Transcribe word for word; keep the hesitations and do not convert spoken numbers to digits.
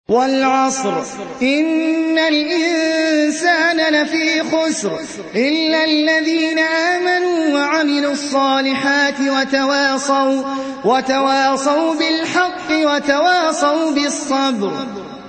وَالْعَصْرِ إِنَّ الْإِنسَانَ لَفِي خُسْرٍ إِلَّا الَّذِينَ آمَنُوا وَعَمِلُوا الصَّالِحَاتِ وَتَوَاصَوْا وَتَوَاصَوْا بِالْحَقِّ وَتَوَاصَوْا بِالصَّبْرِ.